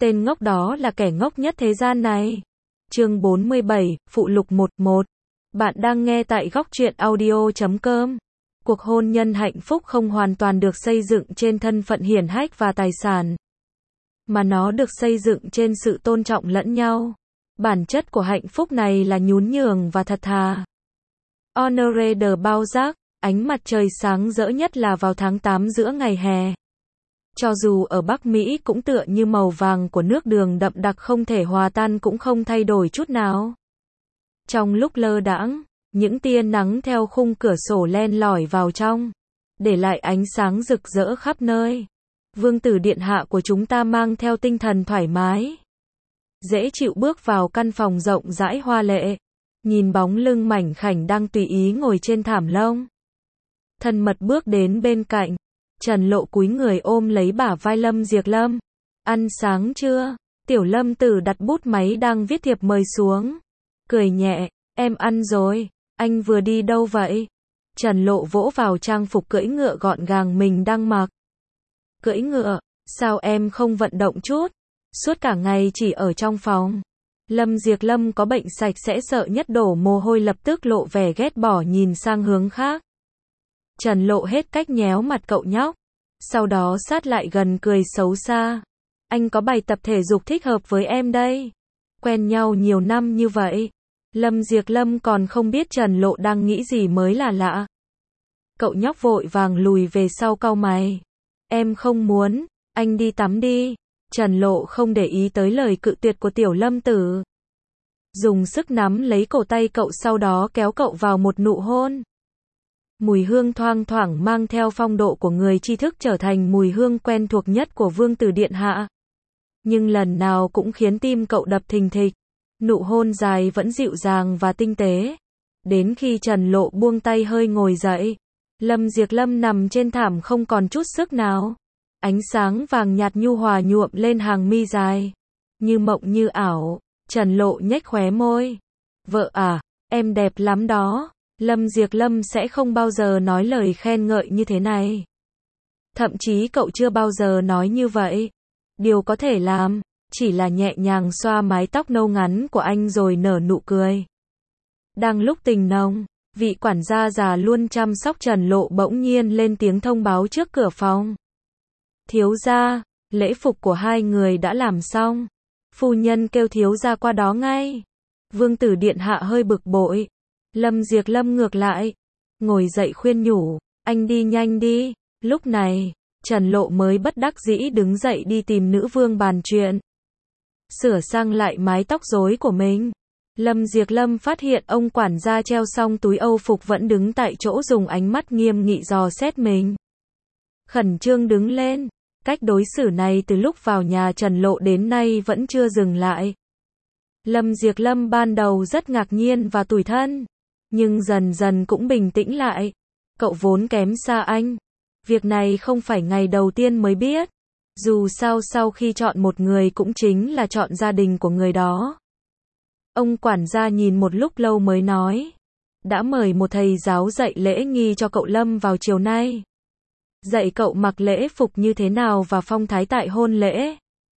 Tên ngốc đó là kẻ ngốc nhất thế gian này. Chương 47, phụ lục 11. Bạn đang nghe tại góc truyện audio.com. Cuộc hôn nhân hạnh phúc không hoàn toàn được xây dựng trên thân phận hiển hách và tài sản, mà nó được xây dựng trên sự tôn trọng lẫn nhau. Bản chất của hạnh phúc này là nhún nhường và thật thà. Honoré de Balzac. Ánh mặt trời sáng rỡ nhất là vào tháng 8 giữa ngày hè. Cho dù ở Bắc Mỹ cũng tựa như màu vàng của nước đường đậm đặc không thể hòa tan cũng không thay đổi chút nào. Trong lúc lơ đãng, những tia nắng theo khung cửa sổ len lỏi vào trong, để lại ánh sáng rực rỡ khắp nơi. Vương tử điện hạ của chúng ta mang theo tinh thần thoải mái, dễ chịu bước vào căn phòng rộng rãi hoa lệ, nhìn bóng lưng mảnh khảnh đang tùy ý ngồi trên thảm lông. Thân mật bước đến bên cạnh, Trần Lộ cúi người ôm lấy bả vai Lâm Diệc Lâm. Ăn sáng chưa? Tiểu Lâm Tử đặt bút máy đang viết thiệp mời xuống, cười nhẹ, em ăn rồi, anh vừa đi đâu vậy? Trần Lộ vỗ vào trang phục cưỡi ngựa gọn gàng mình đang mặc. Cưỡi ngựa, sao em không vận động chút? Suốt cả ngày chỉ ở trong phòng. Lâm Diệc Lâm có bệnh sạch sẽ sợ nhất đổ mồ hôi lập tức lộ vẻ ghét bỏ nhìn sang hướng khác. Trần Lộ hết cách nhéo mặt cậu nhóc, sau đó sát lại gần cười xấu xa. Anh có bài tập thể dục thích hợp với em đây. Quen nhau nhiều năm như vậy, Lâm Diệc Lâm còn không biết Trần Lộ đang nghĩ gì mới là lạ. Cậu nhóc vội vàng lùi về sau cau mày. Em không muốn, anh đi tắm đi. Trần Lộ không để ý tới lời cự tuyệt của Tiểu Lâm Tử, dùng sức nắm lấy cổ tay cậu sau đó kéo cậu vào một nụ hôn. Mùi hương thoang thoảng mang theo phong độ của người tri thức trở thành mùi hương quen thuộc nhất của Vương tử điện hạ. Nhưng lần nào cũng khiến tim cậu đập thình thịch. Nụ hôn dài vẫn dịu dàng và tinh tế. Đến khi Trần Lộ buông tay hơi ngồi dậy, Lâm Diệc Lâm nằm trên thảm không còn chút sức nào. Ánh sáng vàng nhạt nhu hòa nhuộm lên hàng mi dài, như mộng như ảo. Trần Lộ nhếch khóe môi. Vợ à, em đẹp lắm đó. Lâm Diệc Lâm sẽ không bao giờ nói lời khen ngợi như thế này. Thậm chí cậu chưa bao giờ nói như vậy. Điều có thể làm, chỉ là nhẹ nhàng xoa mái tóc nâu ngắn của anh rồi nở nụ cười. Đang lúc tình nồng, vị quản gia già luôn chăm sóc Trần Lộ bỗng nhiên lên tiếng thông báo trước cửa phòng. Thiếu gia, lễ phục của hai người đã làm xong. Phu nhân kêu thiếu gia qua đó ngay. Vương tử điện hạ hơi bực bội. Lâm Diệc Lâm ngược lại, ngồi dậy khuyên nhủ, anh đi nhanh đi. Lúc này, Trần Lộ mới bất đắc dĩ đứng dậy đi tìm nữ vương bàn chuyện. Sửa sang lại mái tóc rối của mình. Lâm Diệc Lâm phát hiện ông quản gia treo xong túi âu phục vẫn đứng tại chỗ dùng ánh mắt nghiêm nghị dò xét mình. Khẩn trương đứng lên, cách đối xử này từ lúc vào nhà Trần Lộ đến nay vẫn chưa dừng lại. Lâm Diệc Lâm ban đầu rất ngạc nhiên và tủi thân, nhưng dần dần cũng bình tĩnh lại. Cậu vốn kém xa anh. Việc này không phải ngày đầu tiên mới biết. Dù sao sau khi chọn một người cũng chính là chọn gia đình của người đó. Ông quản gia nhìn một lúc lâu mới nói. Đã mời một thầy giáo dạy lễ nghi cho cậu Lâm vào chiều nay. Dạy cậu mặc lễ phục như thế nào và phong thái tại hôn lễ.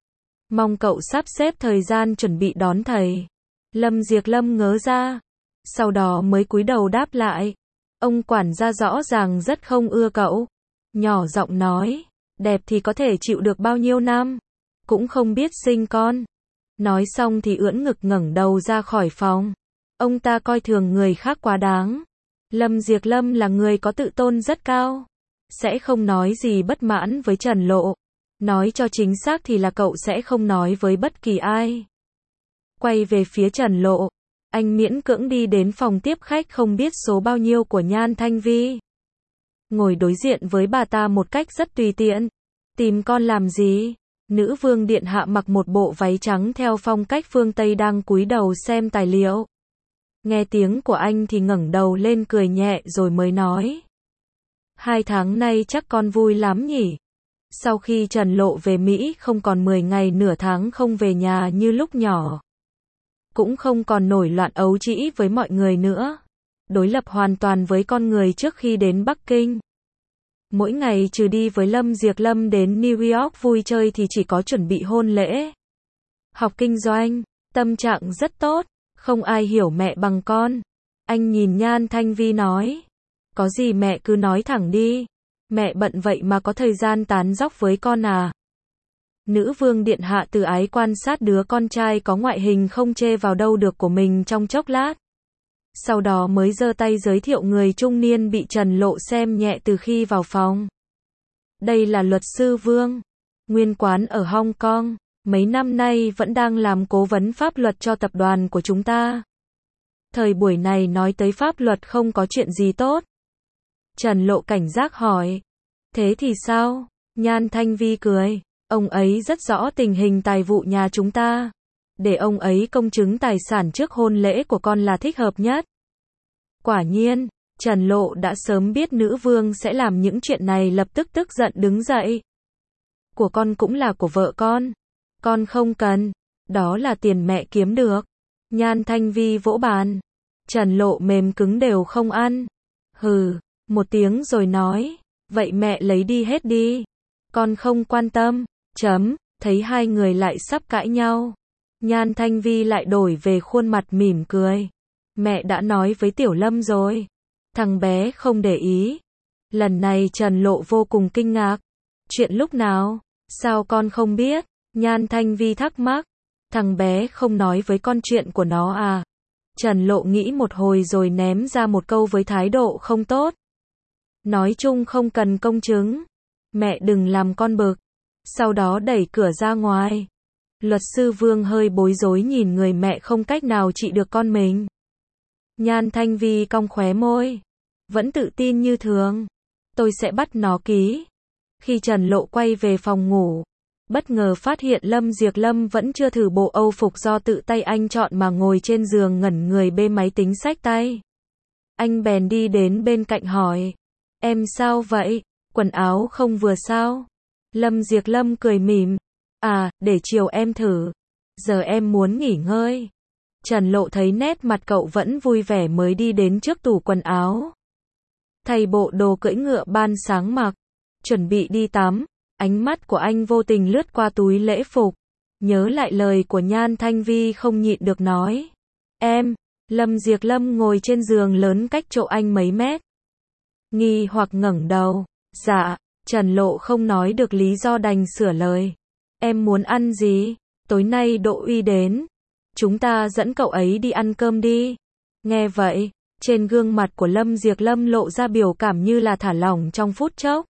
Mong cậu sắp xếp thời gian chuẩn bị đón thầy. Lâm Diệc Lâm ngớ ra, sau đó mới cúi đầu đáp lại. Ông quản gia rõ ràng rất không ưa cậu. Nhỏ giọng nói, đẹp thì có thể chịu được bao nhiêu năm, cũng không biết sinh con. Nói xong thì ưỡn ngực ngẩng đầu ra khỏi phòng. Ông ta coi thường người khác quá đáng. Lâm Diệc Lâm là người có tự tôn rất cao, sẽ không nói gì bất mãn với Trần Lộ. Nói cho chính xác thì là cậu sẽ không nói với bất kỳ ai. Quay về phía Trần Lộ, anh miễn cưỡng đi đến phòng tiếp khách không biết số bao nhiêu của Nhan Thanh Vi. Ngồi đối diện với bà ta một cách rất tùy tiện. Tìm con làm gì? Nữ vương điện hạ mặc một bộ váy trắng theo phong cách phương Tây đang cúi đầu xem tài liệu. Nghe tiếng của anh thì ngẩng đầu lên cười nhẹ rồi mới nói. 2 tháng nay chắc con vui lắm nhỉ? Sau khi Trần Lộ về Mỹ không còn 10 ngày nửa tháng không về nhà như lúc nhỏ. Cũng không còn nổi loạn ấu trĩ với mọi người nữa. Đối lập hoàn toàn với con người trước khi đến Bắc Kinh. Mỗi ngày trừ đi với Lâm Diệc Lâm đến New York vui chơi thì chỉ có chuẩn bị hôn lễ. học kinh doanh, tâm trạng rất tốt, không ai hiểu mẹ bằng con. Anh nhìn Nhan Thanh Vi nói, có gì mẹ cứ nói thẳng đi, mẹ bận vậy mà có thời gian tán dóc với con à. Nữ vương điện hạ từ ái quan sát đứa con trai có ngoại hình không chê vào đâu được của mình trong chốc lát. Sau đó mới giơ tay giới thiệu người trung niên bị Trần Lộ xem nhẹ từ khi vào phòng. Đây là luật sư Vương, nguyên quán ở Hong Kong, mấy năm nay vẫn đang làm cố vấn pháp luật cho tập đoàn của chúng ta. Thời buổi này nói tới pháp luật không có chuyện gì tốt. Trần Lộ cảnh giác hỏi, thế thì sao? Nhan Thanh Vi cười, ông ấy rất rõ tình hình tài vụ nhà chúng ta. Để ông ấy công chứng tài sản trước hôn lễ của con là thích hợp nhất. Quả nhiên, Trần Lộ đã sớm biết nữ vương sẽ làm những chuyện này, lập tức tức giận đứng dậy. Của con cũng là của vợ con không cần, đó là tiền mẹ kiếm được. Nhan Thanh Vi vỗ bàn, Trần Lộ mềm cứng đều không ăn. Hừ, một tiếng rồi nói, vậy mẹ lấy đi hết đi, con không quan tâm. Thấy hai người lại sắp cãi nhau, Nhan Thanh Vi lại đổi về khuôn mặt mỉm cười. Mẹ đã nói với Tiểu Lâm rồi, thằng bé không để ý. Lần này Trần Lộ vô cùng kinh ngạc. Chuyện lúc nào? Sao con không biết? Nhan Thanh Vi thắc mắc. Thằng bé không nói với con chuyện của nó à? Trần Lộ nghĩ một hồi rồi ném ra một câu với thái độ không tốt. Nói chung không cần công chứng. Mẹ đừng làm con bực. Sau đó đẩy cửa ra ngoài. Luật sư Vương hơi bối rối nhìn người mẹ không cách nào trị được con mình. Nhan Thanh Vi cong khóe môi, vẫn tự tin như thường. Tôi sẽ bắt nó ký. Khi Trần Lộ quay về phòng ngủ, bất ngờ phát hiện Lâm Diệp Lâm vẫn chưa thử bộ Âu phục do tự tay anh chọn mà ngồi trên giường ngẩn người bê máy tính xách tay. Anh bèn đi đến bên cạnh hỏi, em sao vậy? Quần áo không vừa sao? Lâm Diệp Lâm cười mỉm, à, để chiều em thử. Giờ em muốn nghỉ ngơi. Trần Lộ thấy nét mặt cậu vẫn vui vẻ mới đi đến trước tủ quần áo. Thay bộ đồ cưỡi ngựa ban sáng mặc, chuẩn bị đi tắm. Ánh mắt của anh vô tình lướt qua túi lễ phục. Nhớ lại lời của Nhan Thanh Vi không nhịn được nói. Em, Lâm Diệp Lâm ngồi trên giường lớn cách chỗ anh mấy mét. Nghi hoặc ngẩng đầu. Dạ, Trần Lộ không nói được lý do đành sửa lời. Em muốn ăn gì? Tối nay Đỗ Uy đến. Chúng ta dẫn cậu ấy đi ăn cơm đi. Nghe vậy, trên gương mặt của Lâm Diệp Lâm lộ ra biểu cảm như là thả lỏng trong phút chốc.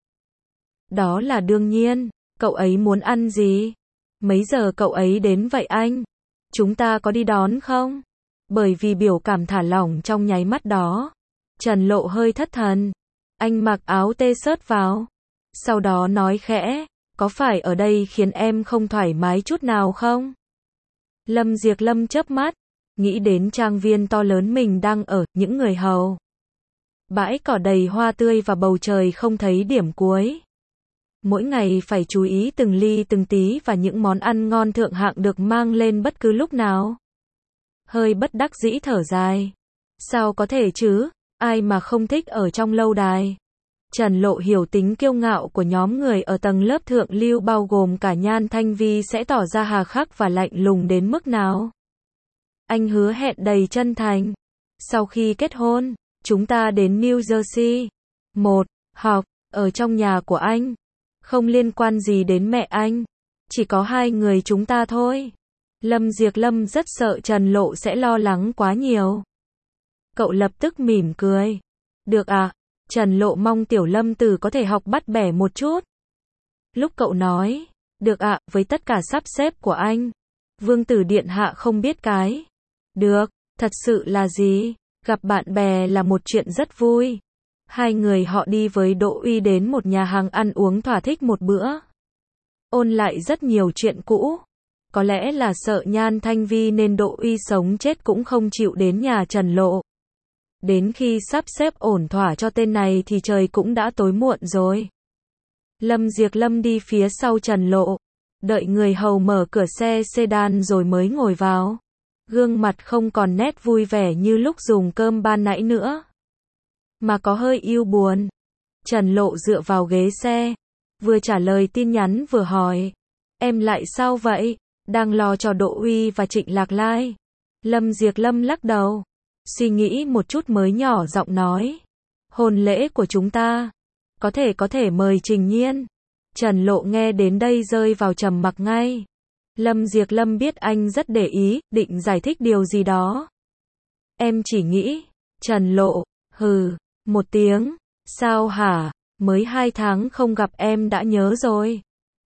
Đó là đương nhiên, cậu ấy muốn ăn gì? Mấy giờ cậu ấy đến vậy anh? Chúng ta có đi đón không? Bởi vì biểu cảm thả lỏng trong nháy mắt đó, Trần Lộ hơi thất thần. Anh mặc áo t-shirt vào. Sau đó nói khẽ, có phải ở đây khiến em không thoải mái chút nào không? Lâm Diệp Lâm chớp mắt, nghĩ đến trang viên to lớn mình đang ở, những người hầu. Bãi cỏ đầy hoa tươi và bầu trời không thấy điểm cuối. Mỗi ngày phải chú ý từng ly từng tí và những món ăn ngon thượng hạng được mang lên bất cứ lúc nào. Hơi bất đắc dĩ thở dài. Sao có thể chứ, ai mà không thích ở trong lâu đài. Trần Lộ hiểu tính kiêu ngạo của nhóm người ở tầng lớp thượng lưu bao gồm cả Nhan Thanh Vi sẽ tỏ ra hà khắc và lạnh lùng đến mức nào. Anh hứa hẹn đầy chân thành. Sau khi kết hôn, chúng ta đến New Jersey. Học, ở trong nhà của anh. Không liên quan gì đến mẹ anh. Chỉ có hai người chúng ta thôi. Lâm Diệp Lâm rất sợ Trần Lộ sẽ lo lắng quá nhiều. Cậu lập tức mỉm cười. Được ạ. Trần Lộ mong Tiểu Lâm Tử có thể học bắt bẻ một chút. Lúc cậu nói, được ạ, với tất cả sắp xếp của anh, Vương tử điện hạ không biết cái. Được, thật sự là gì? Gặp bạn bè là một chuyện rất vui. Hai người họ đi với Đỗ Uy đến một nhà hàng ăn uống thỏa thích một bữa. Ôn lại rất nhiều chuyện cũ. Có lẽ là sợ Nhan Thanh Vi nên Đỗ Uy sống chết cũng không chịu đến nhà Trần Lộ. Đến khi sắp xếp ổn thỏa cho tên này thì trời cũng đã tối muộn rồi. Lâm Diệp Lâm đi phía sau Trần Lộ, đợi người hầu mở cửa xe sedan rồi mới ngồi vào. Gương mặt không còn nét vui vẻ như lúc dùng cơm ban nãy nữa, mà có hơi ưu buồn. Trần Lộ dựa vào ghế xe, vừa trả lời tin nhắn vừa hỏi, em lại sao vậy? Đang lo cho Đỗ Uy và Trịnh Lạc Lai. Lâm Diệc Lâm lắc đầu. Suy nghĩ một chút mới nhỏ giọng nói. Hôn lễ của chúng ta. Có thể mời Trình Nhiên. Trần Lộ nghe đến đây rơi vào trầm mặc ngay. Lâm Diệc Lâm biết anh rất để ý, định giải thích điều gì đó. Em chỉ nghĩ. Trần Lộ, hừ, một tiếng. Sao hả, mới 2 tháng không gặp em đã nhớ rồi.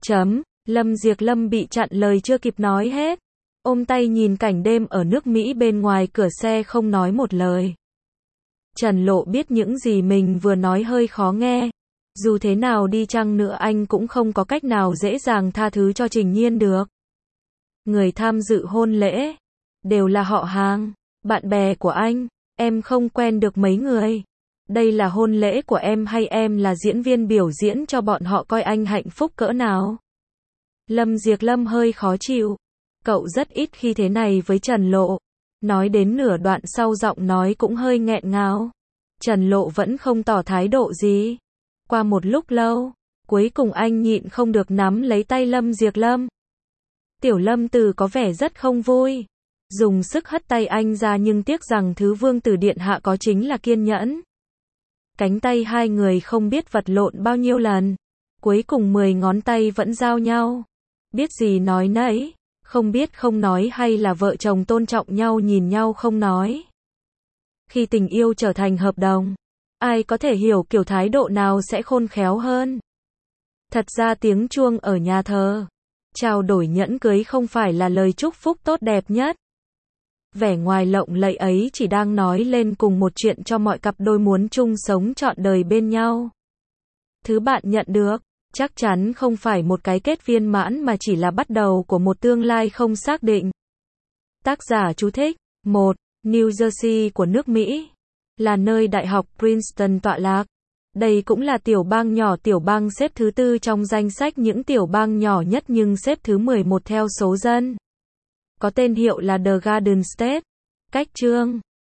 Lâm Diệc Lâm bị chặn lời chưa kịp nói hết. Ôm tay nhìn cảnh đêm ở nước Mỹ bên ngoài cửa xe không nói một lời. Trần Lộ biết những gì mình vừa nói hơi khó nghe. Dù thế nào đi chăng nữa anh cũng không có cách nào dễ dàng tha thứ cho Trình Nhiên được. Người tham dự hôn lễ đều là họ hàng, bạn bè của anh, em không quen được mấy người. Đây là hôn lễ của em hay em là diễn viên biểu diễn cho bọn họ coi anh hạnh phúc cỡ nào? Lâm Diệc Lâm hơi khó chịu. Cậu rất ít khi thế này với Trần Lộ. Nói đến nửa đoạn sau giọng nói cũng hơi nghẹn ngào. Trần Lộ vẫn không tỏ thái độ gì. Qua một lúc lâu, cuối cùng anh nhịn không được nắm lấy tay Lâm Diệc Lâm. Tiểu Lâm Tử có vẻ rất không vui. Dùng sức hất tay anh ra nhưng tiếc rằng thứ vương tử điện hạ có chính là kiên nhẫn. Cánh tay hai người không biết vật lộn bao nhiêu lần. Cuối cùng 10 ngón tay vẫn giao nhau. Biết gì nói nấy. Không biết không nói hay là vợ chồng tôn trọng nhau nhìn nhau không nói. Khi tình yêu trở thành hợp đồng, ai có thể hiểu kiểu thái độ nào sẽ khôn khéo hơn. Thật ra tiếng chuông ở nhà thờ trao đổi nhẫn cưới không phải là lời chúc phúc tốt đẹp nhất. Vẻ ngoài lộng lẫy ấy chỉ đang nói lên cùng một chuyện cho mọi cặp đôi muốn chung sống trọn đời bên nhau. Thứ bạn nhận được chắc chắn không phải một cái kết viên mãn mà chỉ là bắt đầu của một tương lai không xác định. Tác giả chú thích. 1. New Jersey của nước Mỹ là nơi Đại học Princeton tọa lạc. Đây cũng là tiểu bang nhỏ, tiểu bang xếp thứ 4 trong danh sách những tiểu bang nhỏ nhất nhưng xếp thứ 11 theo số dân. Có tên hiệu là The Garden State. Cách chương